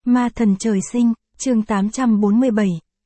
Ma thần trời sinh, chương 847,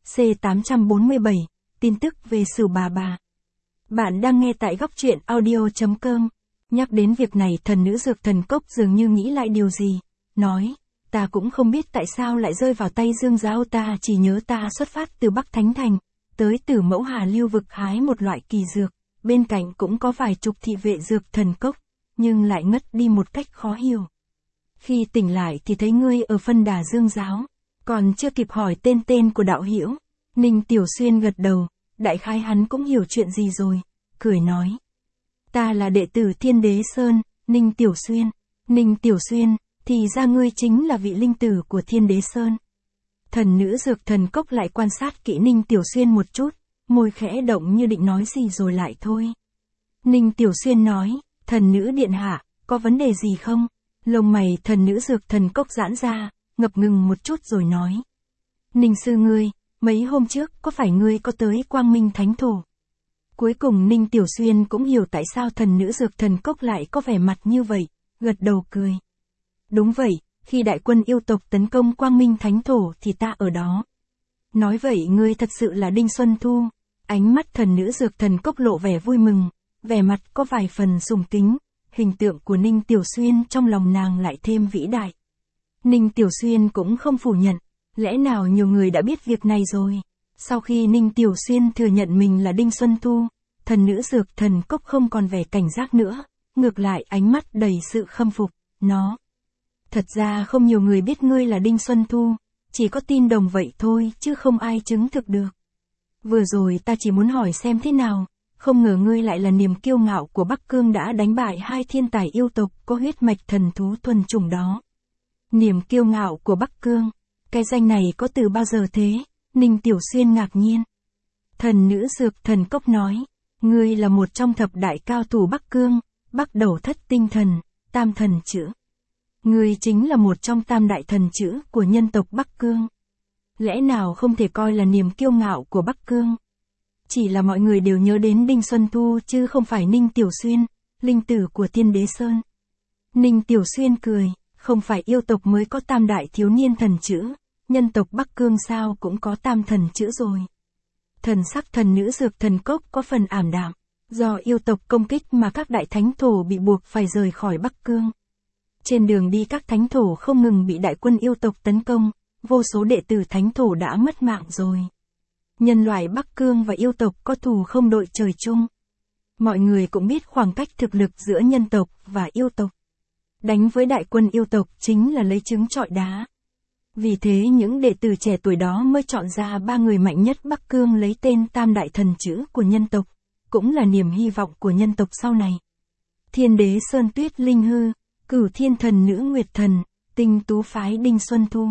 C847, tin tức về Sửu Bà. Bạn đang nghe tại góc truyện audio.com. Nhắc đến việc này thần nữ dược thần cốc dường như nghĩ lại điều gì, nói, ta cũng không biết tại sao lại rơi vào tay Dương Giáo, ta chỉ nhớ ta xuất phát từ Bắc Thánh Thành, tới Tử Mẫu Hà Lưu vực hái một loại kỳ dược, bên cạnh cũng có vài chục thị vệ dược thần cốc, nhưng lại ngất đi một cách khó hiểu. Khi tỉnh lại thì thấy ngươi ở phân đà Dương Giáo, còn chưa kịp hỏi tên của đạo hữu. Ninh Tiểu Xuyên gật đầu, đại khái hắn cũng hiểu chuyện gì rồi, cười nói. Ta là đệ tử Thiên Đế Sơn, Ninh Tiểu Xuyên. Ninh Tiểu Xuyên, thì ra ngươi chính là vị linh tử của Thiên Đế Sơn. Thần nữ dược thần cốc lại quan sát kỹ Ninh Tiểu Xuyên một chút, môi khẽ động như định nói gì rồi lại thôi. Ninh Tiểu Xuyên nói, thần nữ điện hạ, có vấn đề gì không? Lông mày thần nữ dược thần cốc giãn ra, ngập ngừng một chút rồi nói. Ninh sư ngươi, mấy hôm trước có phải ngươi có tới Quang Minh Thánh Thổ? Cuối cùng Ninh Tiểu Xuyên cũng hiểu tại sao thần nữ dược thần cốc lại có vẻ mặt như vậy, gật đầu cười. Đúng vậy, khi đại quân yêu tộc tấn công Quang Minh Thánh Thổ thì ta ở đó. Nói vậy ngươi thật sự là Đinh Xuân Thu. Ánh mắt thần nữ dược thần cốc lộ vẻ vui mừng, vẻ mặt có vài phần sùng kính, hình tượng của Ninh Tiểu Xuyên trong lòng nàng lại thêm vĩ đại. Ninh Tiểu Xuyên cũng không phủ nhận, lẽ nào nhiều người đã biết việc này rồi. Sau khi Ninh Tiểu Xuyên thừa nhận mình là Đinh Xuân Thu, thần nữ dược thần cốc không còn vẻ cảnh giác nữa, ngược lại ánh mắt đầy sự khâm phục, nó. Thật ra không nhiều người biết ngươi là Đinh Xuân Thu, chỉ có tin đồn vậy thôi chứ không ai chứng thực được. Vừa rồi ta chỉ muốn hỏi xem thế nào, không ngờ ngươi lại là niềm kiêu ngạo của Bắc Cương đã đánh bại hai thiên tài yêu tộc có huyết mạch thần thú thuần chủng đó. Niềm kiêu ngạo của Bắc Cương, cái danh này có từ bao giờ thế? Ninh Tiểu Xuyên ngạc nhiên. Thần nữ dược thần cốc nói, ngươi là một trong thập đại cao thủ Bắc Cương, Bắc Đầu Thất Tinh Thần, Tam Thần Chữ. Ngươi chính là một trong tam đại thần chữ của nhân tộc Bắc Cương. Lẽ nào không thể coi là niềm kiêu ngạo của Bắc Cương? Chỉ là mọi người đều nhớ đến Đinh Xuân Thu chứ không phải Ninh Tiểu Xuyên, linh tử của Thiên Đế Sơn. Ninh Tiểu Xuyên cười, không phải yêu tộc mới có tam đại thiếu niên thần chữ, nhân tộc Bắc Cương sao cũng có tam thần chữ rồi. Thần sắc thần nữ dược thần cốc có phần ảm đạm, do yêu tộc công kích mà các đại thánh thổ bị buộc phải rời khỏi Bắc Cương. Trên đường đi các thánh thổ không ngừng bị đại quân yêu tộc tấn công, vô số đệ tử thánh thổ đã mất mạng rồi. Nhân loại Bắc Cương và yêu tộc có thù không đội trời chung. Mọi người cũng biết khoảng cách thực lực giữa nhân tộc và yêu tộc. Đánh với đại quân yêu tộc chính là lấy trứng trọi đá. Vì thế những đệ tử trẻ tuổi đó mới chọn ra 3 người mạnh nhất Bắc Cương lấy tên tam đại thần chữ của nhân tộc, cũng là niềm hy vọng của nhân tộc sau này. Thiên Đế Sơn Tuyết Linh Hư, Cửu Thiên Thần Nữ Nguyệt Thần, Tinh Tú Phái Đinh Xuân Thu.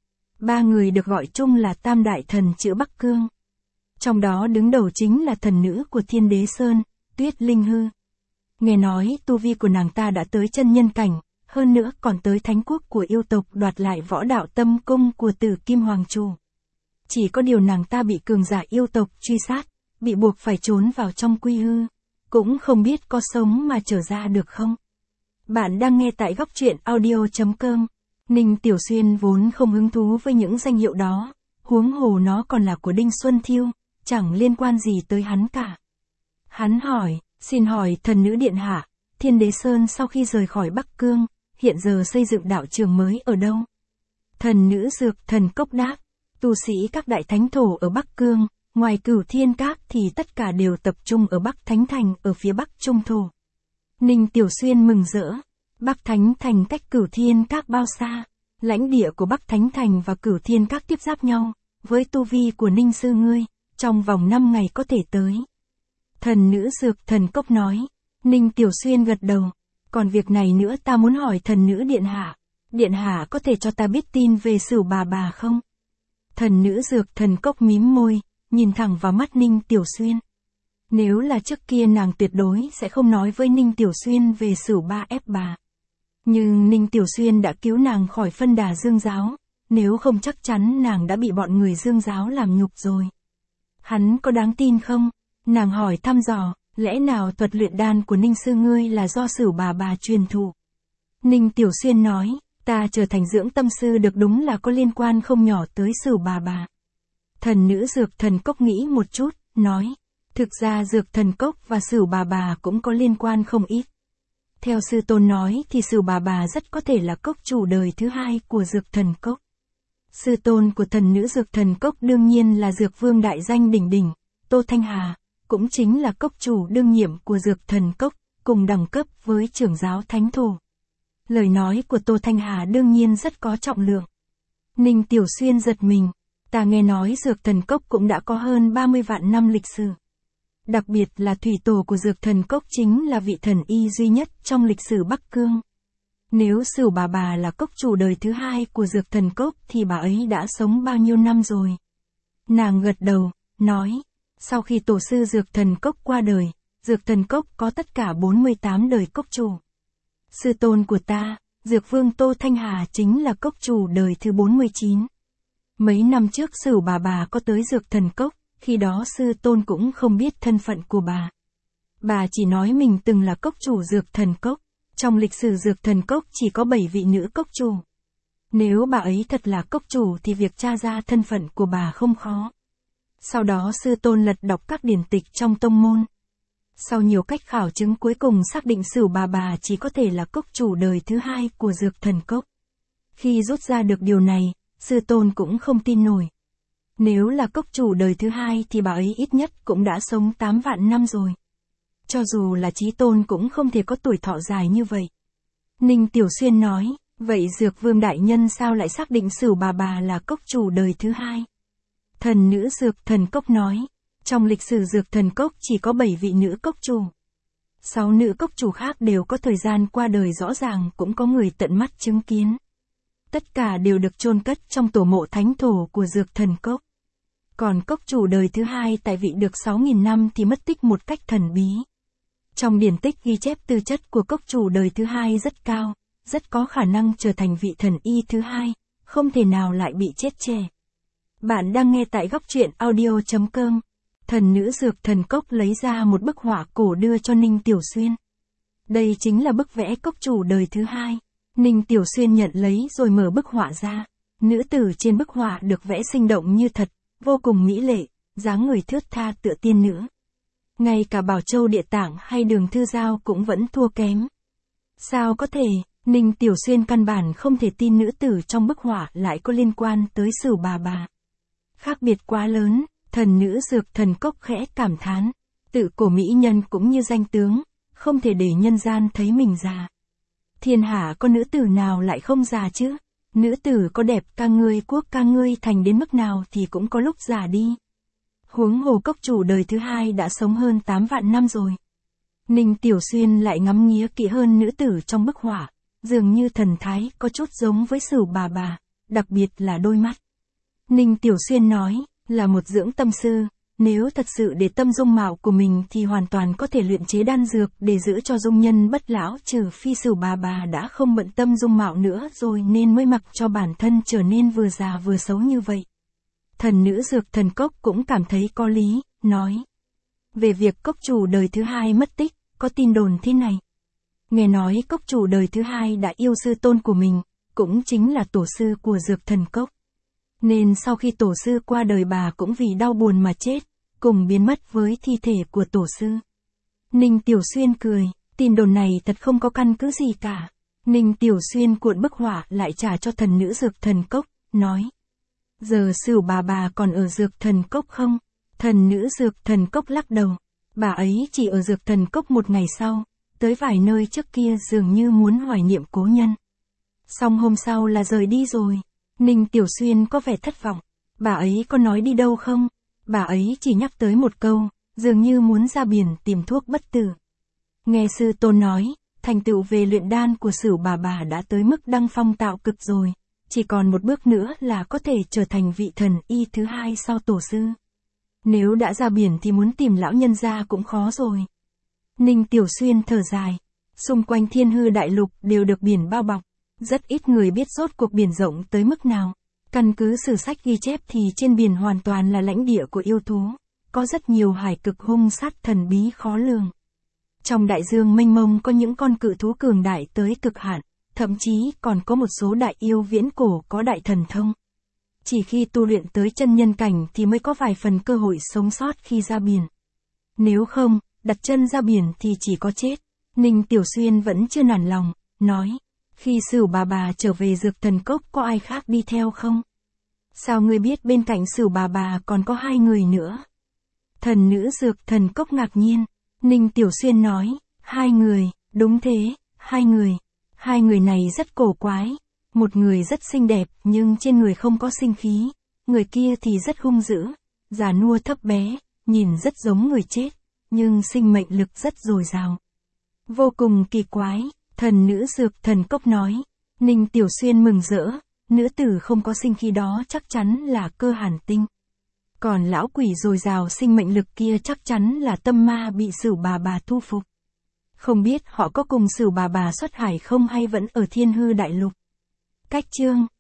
3 người được gọi chung là tam đại thần chữ Bắc Cương. Trong đó đứng đầu chính là thần nữ của Thiên Đế Sơn, Tuyết Linh Hư. Nghe nói tu vi của nàng ta đã tới chân nhân cảnh, hơn nữa còn tới thánh quốc của yêu tộc đoạt lại võ đạo tâm cung của Tử Kim Hoàng Chủ. Chỉ có điều nàng ta bị cường giả yêu tộc truy sát, bị buộc phải trốn vào trong quy hư, cũng không biết có sống mà trở ra được không. Bạn đang nghe tại góc truyện audio.com. Ninh Tiểu Xuyên vốn không hứng thú với những danh hiệu đó, huống hồ nó còn là của Đinh Xuân Thu, chẳng liên quan gì tới hắn cả. Hắn hỏi, xin hỏi thần nữ điện hạ, Thiên Đế Sơn sau khi rời khỏi Bắc Cương, hiện giờ xây dựng đạo trường mới ở đâu? Thần nữ dược thần cốc đáp, tu sĩ các đại thánh thổ ở Bắc Cương, ngoài Cửu Thiên Các thì tất cả đều tập trung ở Bắc Thánh Thành ở phía Bắc Trung Thổ. Ninh Tiểu Xuyên mừng rỡ, Bắc Thánh Thành cách Cửu Thiên Các bao xa? Lãnh địa của Bắc Thánh Thành và Cửu Thiên Các tiếp giáp nhau, với tu vi của Ninh sư ngươi, trong vòng 5 ngày có thể tới. Thần nữ dược thần cốc nói. Ninh Tiểu Xuyên gật đầu, còn việc này nữa ta muốn hỏi thần nữ điện hạ. Điện hạ có thể cho ta biết tin về Sửu Bà không? Thần nữ dược thần cốc mím môi, nhìn thẳng vào mắt Ninh Tiểu Xuyên. Nếu là trước kia nàng tuyệt đối sẽ không nói với Ninh Tiểu Xuyên về Sửu Bà. Nhưng Ninh Tiểu Xuyên đã cứu nàng khỏi phân đà Dương Giáo, nếu không chắc chắn nàng đã bị bọn người Dương Giáo làm nhục rồi. Hắn có đáng tin không? Nàng hỏi thăm dò, lẽ nào thuật luyện đan của Ninh sư ngươi là do Sửu Bà truyền thụ? Ninh Tiểu Xuyên nói, Ta trở thành dưỡng tâm sư được đúng là có liên quan không nhỏ tới Sửu bà bà. Thần nữ Dược Thần Cốc nghĩ một chút, nói. Thực ra Dược Thần Cốc và Sửu bà bà cũng có liên quan không ít. Theo sư tôn nói thì Sửu bà bà rất có thể là cốc chủ đời thứ hai của Dược Thần Cốc. Sư tôn của thần nữ Dược Thần Cốc đương nhiên là Dược Vương đại danh đỉnh đỉnh, Tô Thanh Hà, cũng chính là cốc chủ đương nhiệm của Dược Thần Cốc, cùng đẳng cấp với trưởng giáo Thánh Thổ. Lời nói của Tô Thanh Hà đương nhiên rất có trọng lượng. Ninh Tiểu Xuyên giật mình, ta nghe nói Dược Thần Cốc cũng đã có hơn 30 vạn năm lịch sử. Đặc biệt là thủy tổ của Dược Thần Cốc chính là vị thần y duy nhất trong lịch sử Bắc Cương. Nếu Sửu bà bà là cốc chủ đời thứ hai của Dược Thần Cốc thì bà ấy đã sống bao nhiêu năm rồi? Nàng gật đầu, nói, sau khi tổ sư Dược Thần Cốc qua đời, Dược Thần Cốc có tất cả 48 đời cốc chủ. Sư tôn của ta, Dược Vương Tô Thanh Hà chính là cốc chủ đời thứ 49. Mấy năm trước Sửu bà bà có tới Dược Thần Cốc, khi đó sư tôn cũng không biết thân phận của bà. Bà chỉ nói mình từng là cốc chủ Dược Thần Cốc. Trong lịch sử Dược Thần Cốc chỉ có 7 vị nữ cốc chủ. Nếu bà ấy thật là cốc chủ thì việc tra ra thân phận của bà không khó. Sau đó sư tôn lật đọc các điển tịch trong tông môn. Sau nhiều cách khảo chứng cuối cùng xác định Sửu bà bà chỉ có thể là cốc chủ đời thứ hai của Dược Thần Cốc. Khi rút ra được điều này, sư tôn cũng không tin nổi. Nếu là cốc chủ đời thứ hai thì bà ấy ít nhất cũng đã sống 8 vạn năm rồi. Cho dù là chí tôn cũng không thể có tuổi thọ dài như vậy. Ninh Tiểu Xuyên nói, vậy Dược Vương đại nhân sao lại xác định Sửu bà bà là cốc chủ đời thứ hai? Thần nữ Dược Thần Cốc nói, trong lịch sử Dược Thần Cốc chỉ có 7 vị nữ cốc chủ. 6 nữ cốc chủ khác đều có thời gian qua đời rõ ràng, cũng có người tận mắt chứng kiến. Tất cả đều được chôn cất trong tổ mộ thánh thổ của Dược Thần Cốc. Còn cốc chủ đời thứ hai tại vị được 6.000 năm thì mất tích một cách thần bí. Trong điển tích ghi chép tư chất của cốc chủ đời thứ hai rất cao, rất có khả năng trở thành vị thần y thứ hai, không thể nào lại bị chết trẻ. Bạn đang nghe tại góc truyện audio.com. Thần nữ Dược Thần Cốc lấy ra một bức họa cổ đưa cho Ninh Tiểu Xuyên. Đây chính là bức vẽ cốc chủ đời thứ hai. Ninh Tiểu Xuyên nhận lấy rồi mở bức họa ra. Nữ tử trên bức họa được vẽ sinh động như thật, vô cùng mỹ lệ, dáng người thướt tha tựa tiên nữ. Ngay cả Bảo Châu Địa Tạng hay Đường Thư Giao cũng vẫn thua kém. Sao có thể, Ninh Tiểu Xuyên căn bản không thể tin nữ tử trong bức họa lại có liên quan tới Sửu bà bà. Khác biệt quá lớn, thần nữ Dược Thần Cốc khẽ cảm thán. Tự cổ mỹ nhân cũng như danh tướng, không thể để nhân gian thấy mình già. Thiên hạ có nữ tử nào lại không già chứ? Nữ tử có đẹp ca ngươi quốc ca ngươi thành đến mức nào thì cũng có lúc già đi. Huống hồ cốc chủ đời thứ hai đã sống hơn 8 vạn năm rồi. Ninh Tiểu Xuyên lại ngắm nghía kỹ hơn nữ tử trong bức họa, dường như thần thái có chút giống với Sửu bà bà, đặc biệt là đôi mắt. Ninh Tiểu Xuyên nói, là một dưỡng tâm sư, nếu thật sự để tâm dung mạo của mình thì hoàn toàn có thể luyện chế đan dược để giữ cho dung nhân bất lão, trừ phi Sửu bà bà đã không bận tâm dung mạo nữa rồi nên mới mặc cho bản thân trở nên vừa già vừa xấu như vậy. Thần nữ Dược Thần Cốc cũng cảm thấy có lý, nói. Về việc cốc chủ đời thứ hai mất tích, có tin đồn thế này. Nghe nói cốc chủ đời thứ hai đã yêu sư tôn của mình, cũng chính là tổ sư của Dược Thần Cốc. Nên sau khi tổ sư qua đời bà cũng vì đau buồn mà chết, cùng biến mất với thi thể của tổ sư. Ninh Tiểu Xuyên cười, tin đồn này thật không có căn cứ gì cả. Ninh Tiểu Xuyên cuộn bức họa lại trả cho thần nữ Dược Thần Cốc, nói. Giờ Sửu bà bà còn ở Dược Thần Cốc không? Thần nữ Dược Thần Cốc lắc đầu. Bà ấy chỉ ở Dược Thần Cốc một ngày sau, tới vài nơi trước kia dường như muốn hoài niệm cố nhân. Xong hôm sau là rời đi rồi. Ninh Tiểu Xuyên có vẻ thất vọng. Bà ấy có nói đi đâu không? Bà ấy chỉ nhắc tới một câu, dường như muốn ra biển tìm thuốc bất tử. Nghe sư tôn nói, thành tựu về luyện đan của Sửu bà bà đã tới mức đăng phong tạo cực rồi. Chỉ còn một bước nữa là có thể trở thành vị thần y thứ hai sau tổ sư. Nếu đã ra biển thì muốn tìm lão nhân gia cũng khó rồi. Ninh Tiểu Xuyên thở dài. Xung quanh Thiên Hư Đại Lục đều được biển bao bọc. Rất ít người biết rốt cuộc biển rộng tới mức nào. Căn cứ sử sách ghi chép thì trên biển hoàn toàn là lãnh địa của yêu thú. Có rất nhiều hải cực hung sát thần bí khó lường. Trong đại dương mênh mông có những con cự thú cường đại tới cực hạn. thậm chí còn có một số đại yêu viễn cổ có đại thần thông. Chỉ khi tu luyện tới chân nhân cảnh thì mới có vài phần cơ hội sống sót khi ra biển. Nếu không, đặt chân ra biển thì chỉ có chết. Ninh Tiểu Xuyên vẫn chưa nản lòng, nói, khi Sửu bà trở về Dược Thần Cốc có ai khác đi theo không? Sao ngươi biết bên cạnh Sửu bà còn có 2 người nữa? Thần nữ Dược Thần Cốc ngạc nhiên. Ninh Tiểu Xuyên nói, 2 người, đúng thế, 2 người. 2 người này rất cổ quái. Một người rất xinh đẹp nhưng trên người không có sinh khí. Người kia thì rất hung dữ, già nua thấp bé, nhìn rất giống người chết, nhưng sinh mệnh lực rất dồi dào. Vô cùng kỳ quái, thần nữ Dược Thần Cốc nói. Ninh Tiểu Xuyên mừng rỡ, nữ tử không có sinh khí đó chắc chắn là Cơ Hàn Tinh. Còn lão quỷ dồi dào sinh mệnh lực kia chắc chắn là tâm ma bị Sửu bà thu phục. Không biết họ có cùng Sửu bà xuất hải không hay vẫn ở Thiên Hư Đại Lục. Cách chương